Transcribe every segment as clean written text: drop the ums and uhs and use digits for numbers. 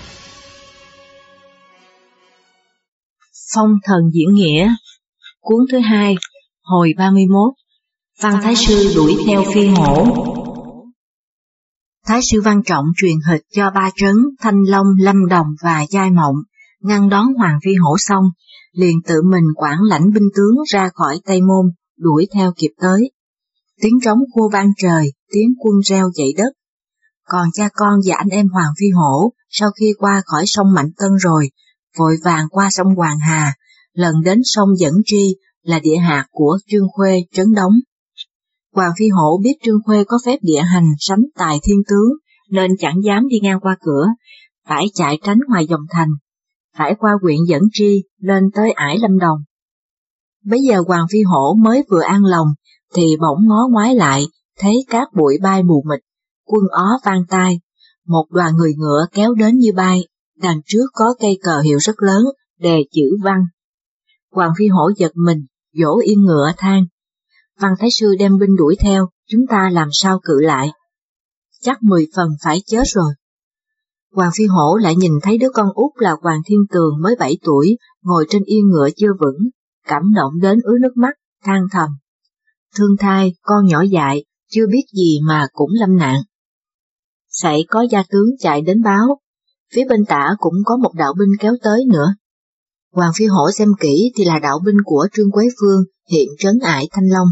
Phong thần diễn nghĩa, cuốn thứ 2, hồi 31. Văn Thái Sư đuổi theo Phi Hổ. Thái Sư Văn Trọng truyền hịch cho ba trấn Thanh Long, Lâm Đồng và Giai Mộng ngăn đón Hoàng Phi Hổ xong, liền tự mình quản lãnh binh tướng ra khỏi Tây Môn, đuổi theo kịp tới. Tiếng trống khua vang trời, tiếng quân reo dậy đất. Còn cha con và anh em Hoàng Phi Hổ sau khi qua khỏi sông Mạnh Tân rồi, vội vàng qua sông Hoàng Hà, lần đến sông Dẫn Tri là địa hạt của Trương Khuê trấn Đống. Hoàng Phi Hổ biết Trương Khuê có phép địa hành sánh tài thiên tướng, nên chẳng dám đi ngang qua cửa, phải chạy tránh ngoài dòng thành, phải qua huyện Dẫn Tri lên tới ải Lâm Đồng. Bấy giờ Hoàng Phi Hổ mới vừa an lòng, thì bỗng ngó ngoái lại, thấy cát bụi bay mù mịt, quân ó vang tai, một đoàn người ngựa kéo đến như bay, đằng trước có cây cờ hiệu rất lớn, đề chữ Văn. Hoàng Phi Hổ giật mình, dỗ yên ngựa than: Văn Thái Sư đem binh đuổi theo, chúng ta làm sao cự lại? Chắc 10 phần phải chết rồi. Hoàng Phi Hổ lại nhìn thấy đứa con út là Hoàng Thiên Tường mới 7 tuổi, ngồi trên yên ngựa chưa vững, cảm động đến ứa nước mắt, than thầm: thương thai, con nhỏ dại, chưa biết gì mà cũng lâm nạn. Sậy có gia tướng chạy đến báo, phía bên tả cũng có một đạo binh kéo tới nữa. Hoàng Phi Hổ xem kỹ thì là đạo binh của Trương Quế Phương hiện trấn ải Thanh Long.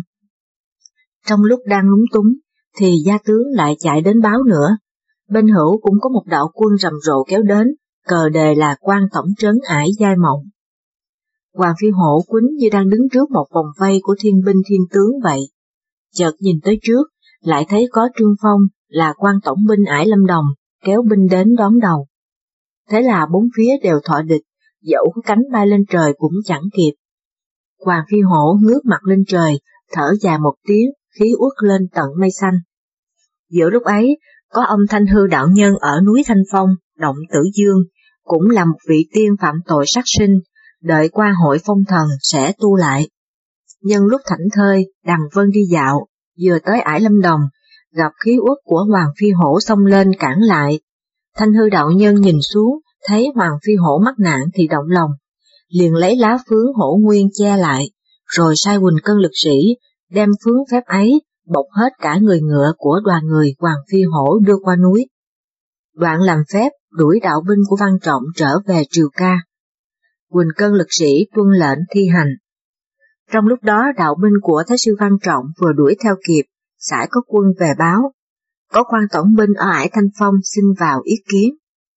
Trong lúc đang lúng túng, thì gia tướng lại chạy đến báo nữa. Bên hữu cũng có một đạo quân rầm rộ kéo đến, cờ đề là quan tổng trấn ải Giai Mộng. Hoàng Phi Hổ quýnh như đang đứng trước một vòng vây của thiên binh thiên tướng vậy. Chợt nhìn tới trước, lại thấy có Trương Phong là quan tổng binh ải Lâm Đồng kéo binh đến đón đầu. Thế là bốn phía đều thọ địch, dẫu có cánh bay lên trời cũng chẳng kịp. Hoàng Phi Hổ ngước mặt lên trời, thở dài một tiếng, khí uất lên tận mây xanh. Giữa lúc ấy, có ông Thanh Hư đạo nhân ở núi Thanh Phong, động Tử Dương, cũng là một vị tiên phạm tội sát sinh, đợi qua hội phong thần sẽ tu lại. Nhân lúc thảnh thơi, đằng vân đi dạo, vừa tới ải Lâm Đồng, gặp khí uất của Hoàng Phi Hổ xông lên cản lại. Thanh Hư đạo nhân nhìn xuống, thấy Hoàng Phi Hổ mắc nạn thì động lòng, liền lấy lá phướng hổ nguyên che lại, rồi sai Quỳnh Cân lực sĩ đem phướng phép ấy bọc hết cả người ngựa của đoàn người Hoàng Phi Hổ đưa qua núi. Đoạn làm phép đuổi đạo binh của Văn Trọng trở về Triều Ca. Quỳnh Cân lực sĩ tuân lệnh thi hành. Trong lúc đó đạo binh của Thái Sư Văn Trọng vừa đuổi theo kịp, sải có quân về báo, có quan tổng binh ở ải Thanh Phong xin vào ý kiến.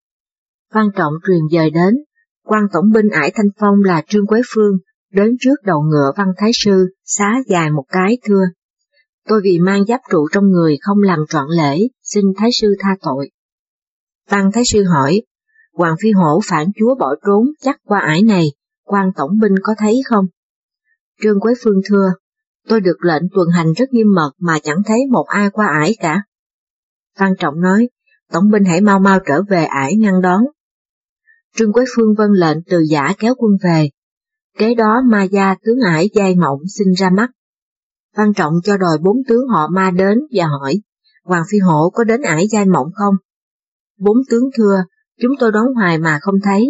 Văn Trọng truyền dời đến, quan tổng binh ải Thanh Phong là Trương Quế Phương, đến trước đầu ngựa Văn Thái Sư, xá dài một cái thưa: tôi vì mang giáp trụ trong người không làm trọn lễ, xin Thái Sư tha tội. Văn Thái Sư hỏi: Hoàng Phi Hổ phản chúa bỏ trốn chắc qua ải này, quan tổng binh có thấy không? Trương Quế Phương thưa: tôi được lệnh tuần hành rất nghiêm mật mà chẳng thấy một ai qua ải cả. Văn Trọng nói: tổng binh hãy mau mau trở về ải ngăn đón. Trương Quế Phương vâng lệnh từ giã kéo quân về. Kế đó Ma Gia tướng ải Giai Mộng xin ra mắt. Văn Trọng cho đòi 4 tướng họ Ma đến và hỏi: Hoàng Phi Hổ có đến ải Giai Mộng không? 4 tướng thưa: chúng tôi đón hoài mà không thấy.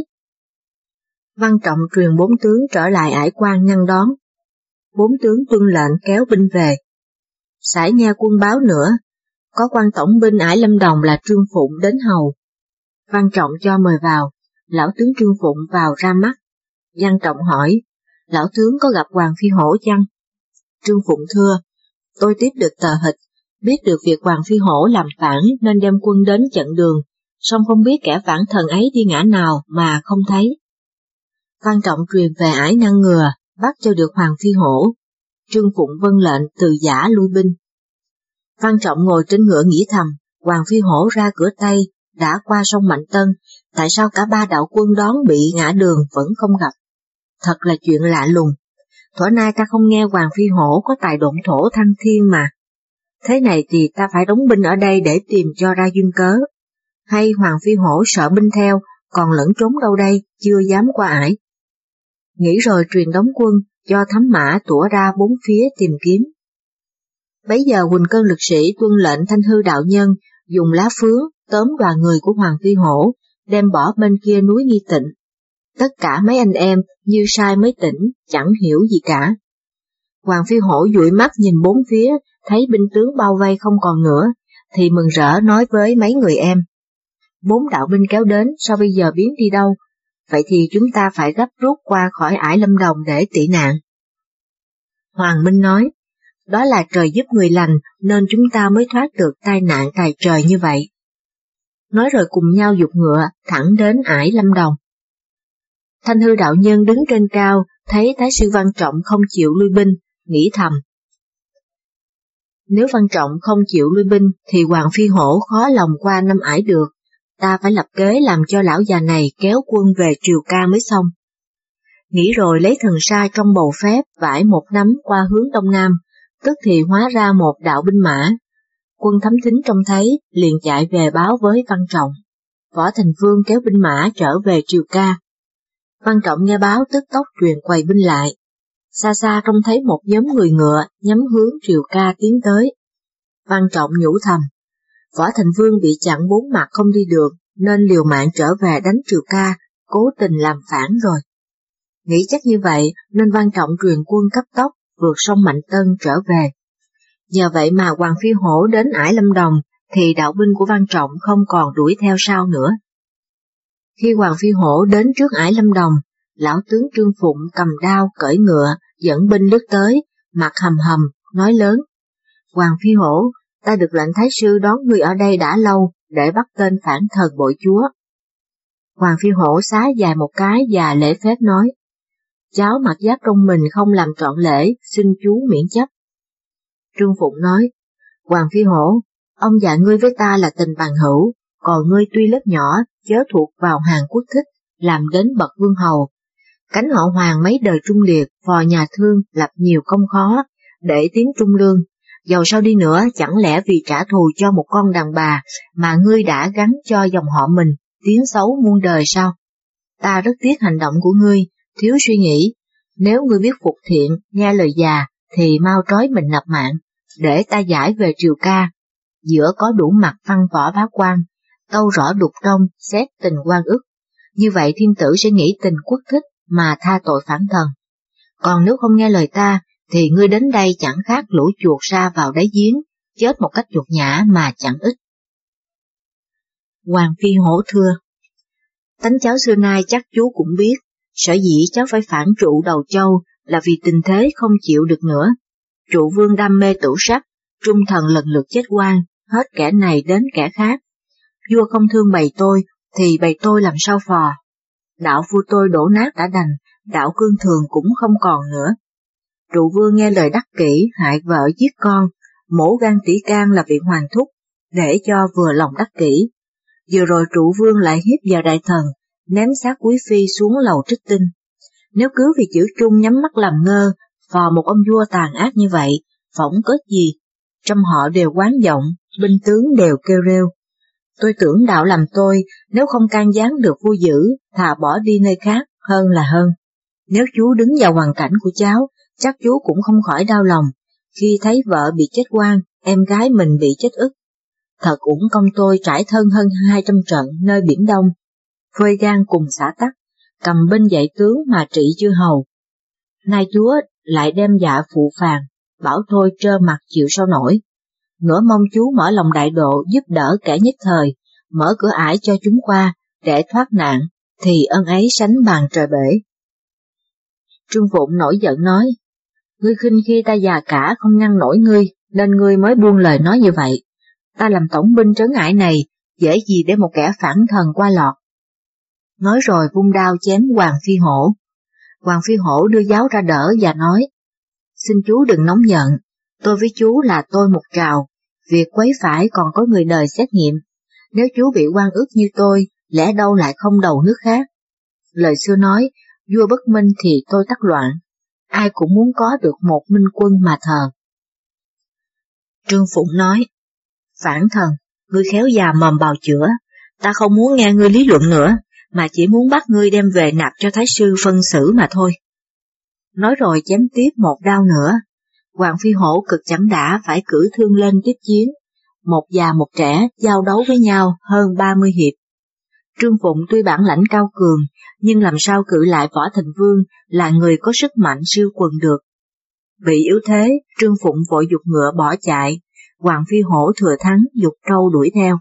Văn Trọng truyền 4 tướng trở lại ải quan ngăn đón. 4 tướng tuân lệnh kéo binh về. Sải nghe quân báo nữa, có quan tổng binh ải Lâm Đồng là Trương Phụng đến hầu. Văn Trọng cho mời vào, lão tướng Trương Phụng vào ra mắt. Văn Trọng hỏi: lão tướng có gặp Hoàng Phi Hổ chăng? Trương Phụng thưa: tôi tiếp được tờ hịch, biết được việc Hoàng Phi Hổ làm phản nên đem quân đến chặn đường, song không biết kẻ phản thần ấy đi ngã nào mà không thấy. Văn Trọng truyền về ải ngăn ngừa, bắt cho được Hoàng Phi Hổ. Trương Phụng vâng lệnh từ giã lui binh. Văn Trọng ngồi trên ngựa nghĩ thầm: Hoàng Phi Hổ ra cửa Tây, đã qua sông Mạnh Tân, tại sao cả 3 đạo quân đón bị ngã đường vẫn không gặp? Thật là chuyện lạ lùng. Thuở nay ta không nghe Hoàng Phi Hổ có tài độn thổ thăng thiên mà. Thế này thì ta phải đóng binh ở đây để tìm cho ra duyên cớ. Hay Hoàng Phi Hổ sợ binh theo, còn lẫn trốn đâu đây, chưa dám qua ải. Nghĩ rồi truyền đóng quân, cho thám mã tủa ra 4 phía tìm kiếm. Bấy giờ Quỳnh Cân lực sĩ tuân lệnh Thanh Hư đạo nhân dùng lá phướng tóm đoàn người của Hoàng Phi Hổ, đem bỏ bên kia núi Nghi Tịnh. Tất cả mấy anh em như sai mới tỉnh, chẳng hiểu gì cả. Hoàng Phi Hổ dụi mắt nhìn bốn phía, thấy binh tướng bao vây không còn nữa, thì mừng rỡ nói với mấy người em. 4 đạo binh kéo đến, sao bây giờ biến đi đâu? Vậy thì chúng ta phải gấp rút qua khỏi ải Lâm Đồng để tị nạn. Hoàng Minh nói, đó là trời giúp người lành nên chúng ta mới thoát được tai nạn tài trời như vậy. Nói rồi cùng nhau giục ngựa thẳng đến ải Lâm Đồng. Thanh Hư đạo nhân đứng trên cao, thấy Thái sư Văn Trọng không chịu lui binh, nghĩ thầm. Nếu Văn Trọng không chịu lui binh thì Hoàng Phi Hổ khó lòng qua năm ải được, ta phải lập kế làm cho lão già này kéo quân về Triều Ca mới xong. Nghĩ rồi lấy thần sai trong bầu phép vải một nắm qua hướng đông nam, tức thì hóa ra một đạo binh mã. Quân thám thính trông thấy, liền chạy về báo với Văn Trọng. Võ Thành Vương kéo binh mã trở về Triều Ca. Văn Trọng nghe báo tức tốc truyền quầy binh lại. Xa xa trông thấy một nhóm người ngựa nhắm hướng Triều Ca tiến tới. Văn Trọng nhủ thầm, Võ Thành Vương bị chặn 4 mặt không đi được, nên liều mạng trở về đánh Triều Ca, cố tình làm phản rồi. Nghĩ chắc như vậy nên Văn Trọng truyền quân cấp tốc vượt sông Mạnh Tân trở về. Nhờ vậy mà Hoàng Phi Hổ đến ải Lâm Đồng thì đạo binh của Văn Trọng không còn đuổi theo sau nữa. Khi Hoàng Phi Hổ đến trước ải Lâm Đồng, lão tướng Trương Phụng cầm đao cởi ngựa dẫn binh lướt tới, mặt hầm hầm, nói lớn. Hoàng Phi Hổ, ta được lệnh Thái sư đón ngươi ở đây đã lâu để bắt tên phản thần bội chúa. Hoàng Phi Hổ xá dài một cái và lễ phép nói. Cháu mặc giáp trong mình không làm trọn lễ, xin chú miễn chấp. Trương Phụng nói, Hoàng Phi Hổ, ông và ngươi với ta là tình bằng hữu, còn ngươi tuy lớp nhỏ, chớ thuộc vào hàng quốc thích, làm đến bậc vương hầu. Cánh họ Hoàng mấy đời trung liệt, phò nhà thương, lập nhiều công khó, để tiến trung lương. Dầu sao đi nữa, chẳng lẽ vì trả thù cho một con đàn bà mà ngươi đã gắn cho dòng họ mình, tiếng xấu muôn đời sao? Ta rất tiếc hành động của ngươi, thiếu suy nghĩ. Nếu ngươi biết phục thiện, nghe lời già, thì mau trói mình nạp mạng, để ta giải về Triều Ca. Giữa có đủ mặt văn võ bá quan, tâu rõ đục trong, xét tình quan ức. Như vậy thiên tử sẽ nghĩ tình quốc thích mà tha tội phản thần. Còn nếu không nghe lời ta, thì ngươi đến đây chẳng khác lũ chuột sa vào đáy giếng, chết một cách chuột nhã mà chẳng ích. Hoàng Phi Hổ thưa, tánh cháu xưa nay chắc chú cũng biết, sở dĩ cháu phải phản trụ Đầu Châu là vì tình thế không chịu được nữa. Trụ vương đam mê tửu sắc, trung thần lần lượt chết oan, hết kẻ này đến kẻ khác. Vua không thương bầy tôi, thì bầy tôi làm sao phò. Đạo vua tôi đổ nát đã đành, đạo cương thường cũng không còn nữa. Trụ vương nghe lời đắc kỷ, hại vợ giết con, mổ gan tỷ can là vị hoàng thúc, để cho vừa lòng đắc kỷ. Vừa rồi trụ vương lại hiếp vào đại thần, ném xác quý phi xuống lầu Trích Tinh. Nếu cứ vì chữ trung nhắm mắt làm ngơ, phò một ông vua tàn ác như vậy, phỏng cớ gì? Trong họ đều oán giọng, binh tướng đều kêu rêu. Tôi tưởng đạo làm tôi, nếu không can gián được vua giữ, thà bỏ đi nơi khác hơn là hơn. Nếu chú đứng vào hoàn cảnh của cháu, chắc chú cũng không khỏi đau lòng, khi thấy vợ bị chết oan, em gái mình bị chết ức. Thật uổng công tôi trải thân hơn 200 trận nơi Biển Đông, phơi gan cùng xã tắc, cầm binh dạy tướng mà trị chư hầu. Nay chúa lại đem dạ phụ phàng, bảo thôi trơ mặt chịu sao nổi. Ngỡ mong chú mở lòng đại độ giúp đỡ kẻ nhất thời, mở cửa ải cho chúng qua, để thoát nạn, thì ân ấy sánh bằng trời bể. Trương Phụng nổi giận nói, ngươi khinh khi ta già cả không ngăn nổi ngươi, nên ngươi mới buông lời nói như vậy. Ta làm tổng binh trấn ải này, dễ gì để một kẻ phản thần qua lọt. Nói rồi vung đao chém Hoàng Phi Hổ. Hoàng Phi Hổ đưa giáo ra đỡ và nói, xin chú đừng nóng giận, tôi với chú là tôi một trào, việc quấy phải còn có người đời xét nghiệm. Nếu chú bị oan ức như tôi, lẽ đâu lại không đầu nước khác. Lời xưa nói, vua bất minh thì tôi tắc loạn, ai cũng muốn có được một minh quân mà thờ. Trương Phụng nói, phản thần, ngươi khéo già mồm bào chữa, ta không muốn nghe ngươi lý luận nữa, mà chỉ muốn bắt ngươi đem về nạp cho Thái sư phân xử mà thôi. Nói rồi chém tiếp một đao nữa, Hoàng Phi Hổ cực chẳng đã phải cử thương lên tiếp chiến, một già một trẻ giao đấu với nhau hơn 30 hiệp. Trương Phụng tuy bản lãnh cao cường, nhưng làm sao cự lại Võ Thành Vương là người có sức mạnh siêu quần được. Bị yếu thế, Trương Phụng vội giục ngựa bỏ chạy, Hoàng Phi Hổ thừa thắng giục trâu đuổi theo.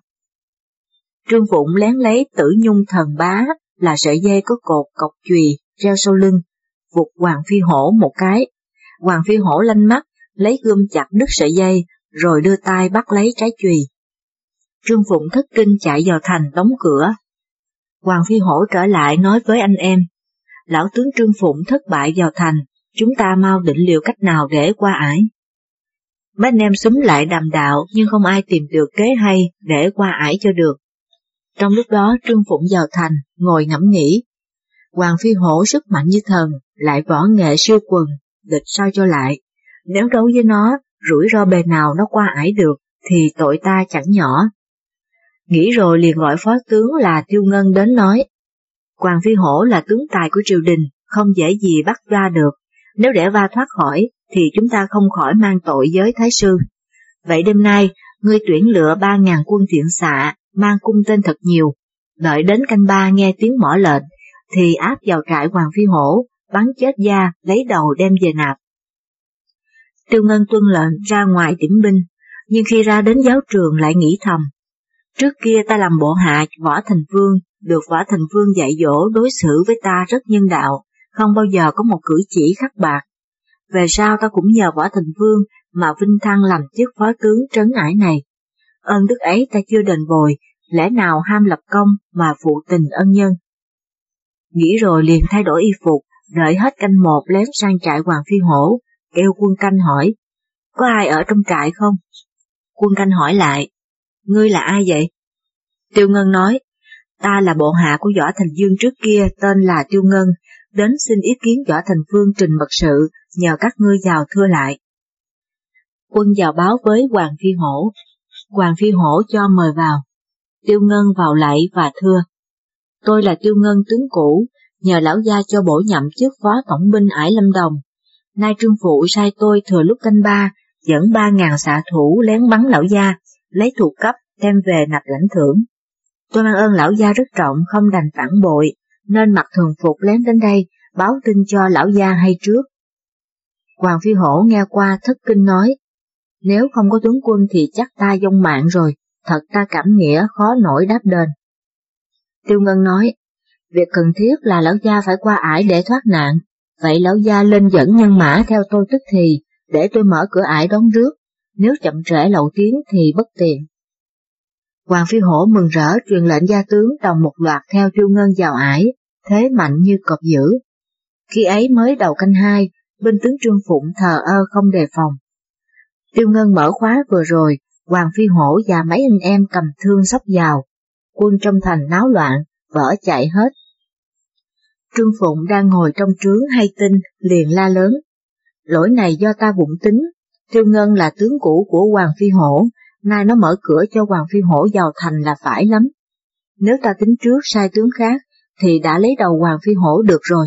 Trương Phụng lén lấy Tử Nhung Thần Bá là sợi dây có cột cọc chùy treo sau lưng, vụt Hoàng Phi Hổ một cái. Hoàng Phi Hổ lanh mắt, lấy gươm chặt đứt sợi dây, rồi đưa tay bắt lấy trái chùy. Trương Phụng thất kinh chạy vào thành đóng cửa. Hoàng Phi Hổ trở lại nói với anh em, lão tướng Trương Phụng thất bại vào thành, chúng ta mau định liệu cách nào để qua ải. Mấy anh em xúm lại đàm đạo nhưng không ai tìm được kế hay để qua ải cho được. Trong lúc đó Trương Phụng vào thành, ngồi ngẫm nghĩ. Hoàng Phi Hổ sức mạnh như thần, lại võ nghệ siêu quần, địch sao cho lại. Nếu đấu với nó, rủi ro bề nào nó qua ải được, thì tội ta chẳng nhỏ. Nghĩ rồi liền gọi phó tướng là Tiêu Ngân đến nói. Hoàng Phi Hổ là tướng tài của triều đình, không dễ gì bắt ra được. Nếu để va thoát khỏi, thì chúng ta không khỏi mang tội với Thái sư. Vậy đêm nay, ngươi tuyển lựa 3.000 quân thiện xạ, mang cung tên thật nhiều. Đợi đến canh 3 nghe tiếng mỏ lệnh, thì áp vào trại Hoàng Phi Hổ, bắn chết da, lấy đầu đem về nạp. Tiêu Ngân tuân lệnh ra ngoài điểm binh, nhưng khi ra đến giáo trường lại nghĩ thầm. Trước kia ta làm bộ hạ Võ Thành Vương, được Võ Thành Vương dạy dỗ đối xử với ta rất nhân đạo, không bao giờ có một cử chỉ khắc bạc. Về sau ta cũng nhờ Võ Thành Vương mà vinh thăng làm chức phó tướng trấn ải này. Ơn đức ấy ta chưa đền bồi, lẽ nào ham lập công mà phụ tình ân nhân. Nghĩ rồi liền thay đổi y phục, đợi hết canh 1 lén sang trại Hoàng Phi Hổ, kêu quân canh hỏi, có ai ở trong trại không? Quân canh hỏi lại, ngươi là ai vậy? Tiêu Ngân nói, ta là bộ hạ của Võ Thành Dương trước kia tên là Tiêu Ngân, đến xin ý kiến Võ Thành Vương trình mật sự, nhờ các ngươi vào thưa lại. Quân vào báo với Hoàng Phi Hổ. Hoàng Phi Hổ cho mời vào. Tiêu Ngân vào lạy và thưa. Tôi là Tiêu Ngân tướng cũ, nhờ lão gia cho bổ nhậm chức phó tổng binh ải Lâm Đồng. Nay Trương Phụ sai tôi thừa lúc canh 3, dẫn 3.000 xạ thủ lén bắn lão gia, lấy thuộc cấp, đem về nạp lãnh thưởng. Tôi mang ơn lão gia rất trọng, không đành phản bội, nên mặc thường phục lén đến đây, báo tin cho lão gia hay trước. Hoàng Phi Hổ nghe qua thất kinh nói, nếu không có tướng quân thì chắc ta vong mạng rồi, thật ta cảm nghĩa khó nổi đáp đền. Tiêu Ngân nói, việc cần thiết là lão gia phải qua ải để thoát nạn, vậy lão gia lên dẫn nhân mã theo tôi tức thì, để tôi mở cửa ải đón rước, nếu chậm trễ lậu tiếng thì bất tiện. Hoàng Phi Hổ mừng rỡ truyền lệnh gia tướng đồng một loạt theo Tiêu Ngân vào ải, thế mạnh như cọp dữ. Khi ấy mới đầu canh 2, binh tướng Trương Phụng thờ ơ không đề phòng. Tiêu Ngân mở khóa vừa rồi, Hoàng Phi Hổ và mấy anh em cầm thương xốc vào, quân trong thành náo loạn, vỡ chạy hết. Trương Phụng đang ngồi trong trướng hay tin, liền la lớn. Lỗi này do ta vụng tính, Tiêu Ngân là tướng cũ của Hoàng Phi Hổ, nay nó mở cửa cho Hoàng Phi Hổ vào thành là phải lắm. Nếu ta tính trước sai tướng khác, thì đã lấy đầu Hoàng Phi Hổ được rồi.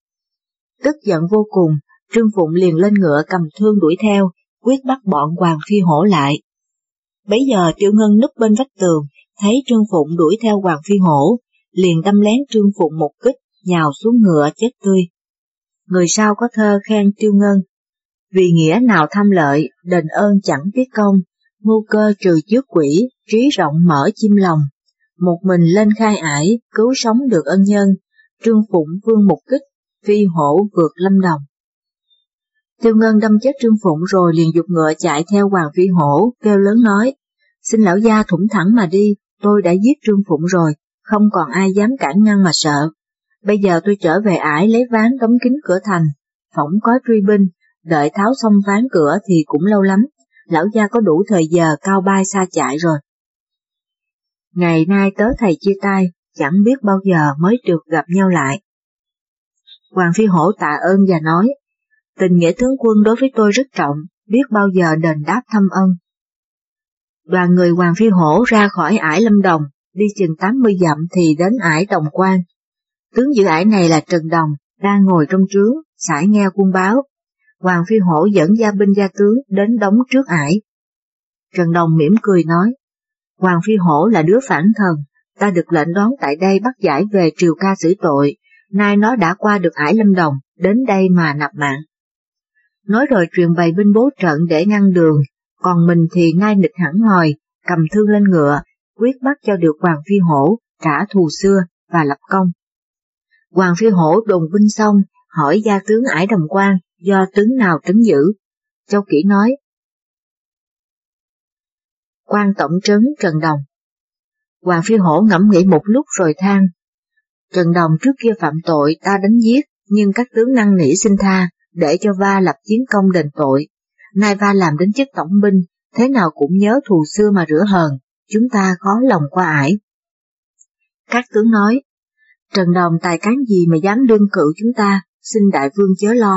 Tức giận vô cùng, Trương Phụng liền lên ngựa cầm thương đuổi theo, quyết bắt bọn Hoàng Phi Hổ lại. Bấy giờ Tiêu Ngân núp bên vách tường, thấy Trương Phụng đuổi theo Hoàng Phi Hổ, liền đâm lén Trương Phụng một kích, nhào xuống ngựa chết tươi. Người sau có thơ khen Tiêu Ngân, vì nghĩa nào tham lợi, đền ơn chẳng biết công, mưu cơ trừ trước quỷ, trí rộng mở chim lòng. Một mình lên khai ải, cứu sống được ân nhân, Trương Phụng vương một kích, Phi Hổ vượt Lâm Đồng. Tiêu Ngân đâm chết Trương Phụng rồi liền giục ngựa chạy theo Hoàng Phi Hổ, kêu lớn nói, xin lão gia thủng thẳng mà đi, tôi đã giết Trương Phụng rồi, không còn ai dám cản ngăn mà sợ. Bây giờ tôi trở về ải lấy ván đóng kín cửa thành, phỏng có truy binh, đợi tháo xong ván cửa thì cũng lâu lắm, lão gia có đủ thời giờ cao bay xa chạy rồi. Ngày nay tớ thầy chia tay, chẳng biết bao giờ mới được gặp nhau lại. Hoàng Phi Hổ tạ ơn và nói, tình nghĩa tướng quân đối với tôi rất trọng, biết bao giờ đền đáp thâm ân. Đoàn người Hoàng Phi Hổ ra khỏi ải Lâm Đồng, đi chừng 80 dặm thì đến ải Đồng Quan. Tướng giữ ải này là Trần Đồng, đang ngồi trong trướng, sải nghe quân báo. Hoàng Phi Hổ dẫn gia binh gia tướng đến đóng trước ải. Trần Đồng mỉm cười nói, Hoàng Phi Hổ là đứa phản thần, ta được lệnh đón tại đây bắt giải về triều ca xử tội, nay nó đã qua được ải Lâm Đồng, đến đây mà nạp mạng. Nói rồi truyền bày binh bố trận để ngăn đường, còn mình thì nai nịch hẳn hòi, cầm thương lên ngựa, quyết bắt cho được Hoàng Phi Hổ trả thù xưa và lập công. Hoàng Phi Hổ đồn binh xong, hỏi gia tướng ải Đồng Quan do tướng nào trấn giữ. Châu Kỷ nói: Quan tổng trấn Trần Đồng. Hoàng Phi Hổ ngẫm nghĩ một lúc rồi than: Trần Đồng trước kia phạm tội ta đánh giết, nhưng các tướng năn nỉ xin tha, để cho va lập chiến công đền tội. Nay va làm đến chức tổng binh, thế nào cũng nhớ thù xưa mà rửa hờn, chúng ta khó lòng qua ải. Các tướng nói: Trần Đồng tài cán gì mà dám đương cự chúng ta, xin đại vương chớ lo.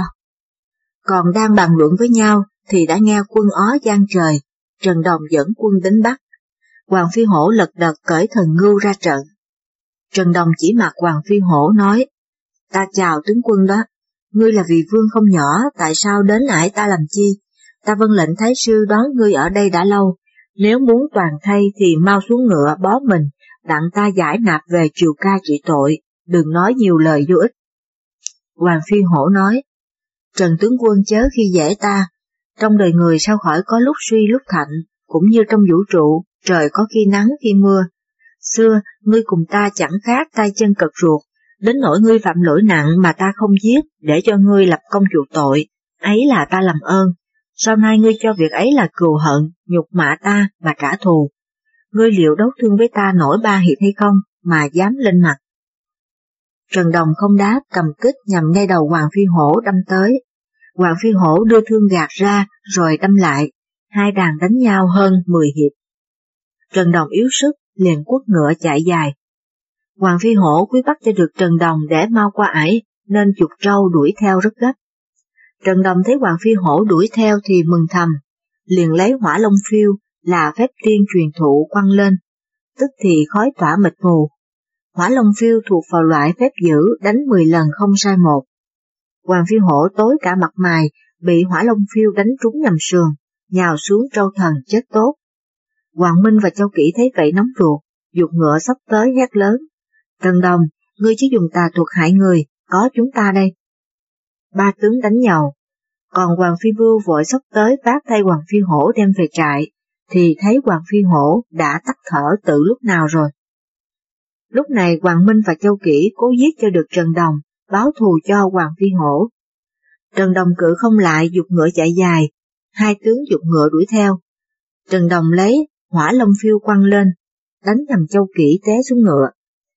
Còn đang bàn luận với nhau thì đã nghe quân ó giang trời, Trần Đồng dẫn quân đến Bắc. Hoàng Phi Hổ lật đật cởi thần ngưu ra trận. Trần Đồng chỉ mặt Hoàng Phi Hổ nói: Ta chào tướng quân đó, ngươi là vì vương không nhỏ, tại sao đến ải ta làm chi? Ta vâng lệnh thái sư đón ngươi ở đây đã lâu, nếu muốn toàn thay thì mau xuống ngựa bó mình, đặng ta giải nạp về triều ca trị tội, đừng nói nhiều lời vô ích. Hoàng Phi Hổ nói: Trần tướng quân chớ khi dễ ta, trong đời người sao khỏi có lúc suy lúc thạnh, cũng như trong vũ trụ, trời có khi nắng khi mưa. Xưa, ngươi cùng ta chẳng khác tay chân cật ruột, đến nỗi ngươi phạm lỗi nặng mà ta không giết để cho ngươi lập công chuộc tội, ấy là ta làm ơn. Sau nay ngươi cho việc ấy là cừu hận, nhục mạ ta mà trả thù. Ngươi liệu đấu thương với ta nổi 3 hiệp hay không mà dám lên mặt? Trần Đồng không đáp, cầm kích nhằm ngay đầu Hoàng Phi Hổ đâm tới. Hoàng Phi Hổ đưa thương gạt ra rồi đâm lại, hai đàn đánh nhau hơn 10 hiệp. Trần Đồng yếu sức, liền quất ngựa chạy dài. Hoàng Phi Hổ quyết bắt cho được Trần Đồng để mau qua ải, nên chuột trâu đuổi theo rất gấp. Trần Đồng thấy Hoàng Phi Hổ đuổi theo thì mừng thầm, liền lấy Hỏa Long Phiêu là phép tiên truyền thụ quăng lên, tức thì khói tỏa mịt mù. Hỏa Long Phiêu thuộc vào loại phép dữ đánh 10 lần không sai một. Hoàng Phi Hổ tối cả mặt mày, bị Hỏa Long Phiêu đánh trúng nhầm sườn, nhào xuống trâu thần chết tốt. Hoàng Minh và Châu Kỷ thấy vậy nóng ruột, giục ngựa sắp tới hét lớn: Trần Đồng, ngươi chứ dùng tà thuật hại người, có chúng ta đây. 3 tướng đánh nhau, còn Hoàng Phi Vưu vội sắp tới vác thay Hoàng Phi Hổ đem về trại, thì thấy Hoàng Phi Hổ đã tắt thở từ lúc nào rồi. Lúc này Hoàng Minh và Châu Kỷ cố giết cho được Trần Đồng, báo thù cho Hoàng Phi Hổ. Trần Đồng cự không lại, giục ngựa chạy dài, 2 tướng giục ngựa đuổi theo. Trần Đồng lấy Hỏa Long Phiêu quăng lên, đánh nhằm Châu Kỷ té xuống ngựa.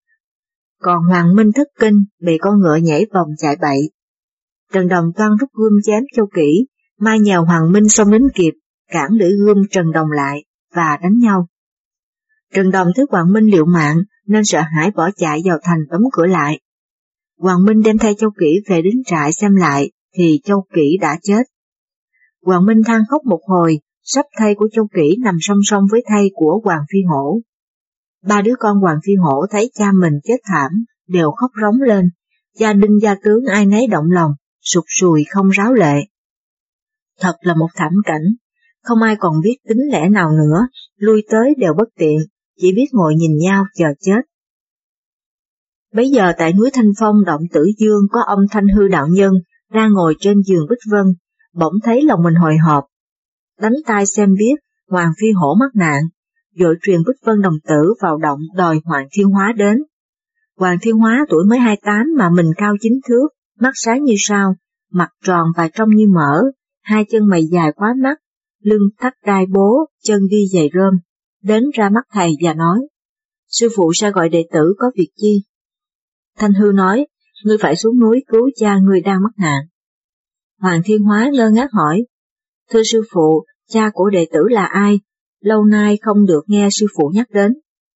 Còn Hoàng Minh thất kinh, bị con ngựa nhảy vòng chạy bậy. Trần Đồng toan rút gươm chém Châu Kỷ, mai nhờ Hoàng Minh xông đến kịp, cản lưỡi gươm Trần Đồng lại, và đánh nhau. Trần Đồng thấy Hoàng Minh liệu mạng, nên sợ hãi bỏ chạy vào thành đóng cửa lại. Hoàng Minh đem thay Châu Kỷ về đến trại xem lại, thì Châu Kỷ đã chết. Hoàng Minh than khóc một hồi, sắp thay của Châu Kỷ nằm song song với thay của Hoàng Phi Hổ. 3 đứa con Hoàng Phi Hổ thấy cha mình chết thảm, đều khóc rống lên, gia đình gia tướng ai nấy động lòng, sụt sùi không ráo lệ. Thật là một thảm cảnh, không ai còn biết tính lẽ nào nữa, lui tới đều bất tiện, chỉ biết ngồi nhìn nhau chờ chết. Bấy giờ tại núi Thanh Phong động Tử Dương có ông Thanh Hư đạo nhân ra ngồi trên giường Bích Vân, bỗng thấy lòng mình hồi hộp. Đánh tai xem biết Hoàng Phi Hổ mắc nạn, vội truyền Bích Vân đồng tử vào động đòi Hoàng Thiên Hóa đến. Hoàng Thiên Hóa tuổi mới 28 mà mình cao 9 thước, mắt sáng như sao, mặt tròn và trong như mỡ, 2 chân mày dài quá mắt, lưng thắt gai bố, chân đi giày rơm, đến ra mắt thầy và nói: Sư phụ sai gọi đệ tử có việc chi? Thanh Hư nói: Ngươi phải xuống núi cứu cha ngươi đang mắc nạn. Hoàng Thiên Hóa ngơ ngác hỏi: Thưa sư phụ, cha của đệ tử là ai? Lâu nay không được nghe sư phụ nhắc đến.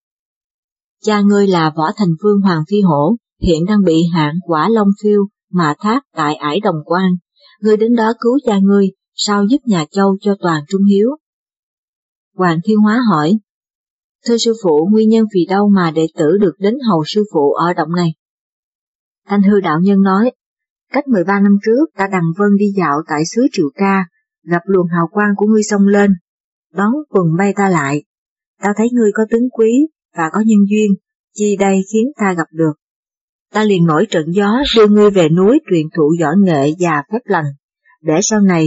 Cha ngươi là Võ Thành Vương Hoàng Phi Hổ, hiện đang bị hạn Hỏa Long Phiêu mà thác tại ải Đồng Quan. Ngươi đến đó cứu cha ngươi, sao giúp nhà Châu cho toàn trung hiếu? Hoàng Thiên Hóa hỏi: Thưa sư phụ, nguyên nhân vì đâu mà đệ tử được đến hầu sư phụ ở động này? Thanh Hư đạo nhân nói: Cách 13 năm trước ta đằng vân đi dạo tại xứ Triệu Ca, gặp luồng hào quang của ngươi xông lên, đón quần bay ta lại. Ta thấy ngươi có tướng quý và có nhân duyên, chi đây khiến ta gặp được. Ta liền nổi trận gió đưa ngươi về núi truyền thụ võ nghệ và phép lành, để sau này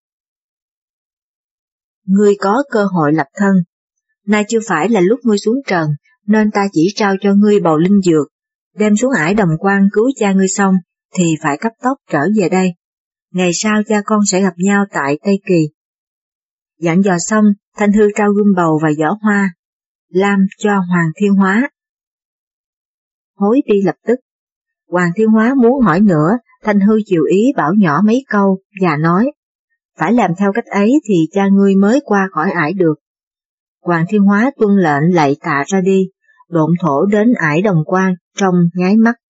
ngươi có cơ hội lập thân. Nay chưa phải là lúc ngươi xuống trần, nên ta chỉ trao cho ngươi bầu linh dược, đem xuống ải Đồng Quan cứu cha ngươi xong, thì phải cấp tốc trở về đây. Ngày sau cha con sẽ gặp nhau tại Tây Kỳ. Dặn dò xong, Thanh Hư trao gươm bầu và giỏ hoa lam cho Hoàng Thiên Hóa. Hối đi lập tức. Hoàng Thiên Hóa muốn hỏi nữa, Thanh Hư chiều ý bảo nhỏ mấy câu và nói, phải làm theo cách ấy thì cha ngươi mới qua khỏi ải được. Hoàng Thiên Hóa tuân lệnh lạy tạ ra đi, độn thổ đến ải Đồng Quan trong nháy mắt.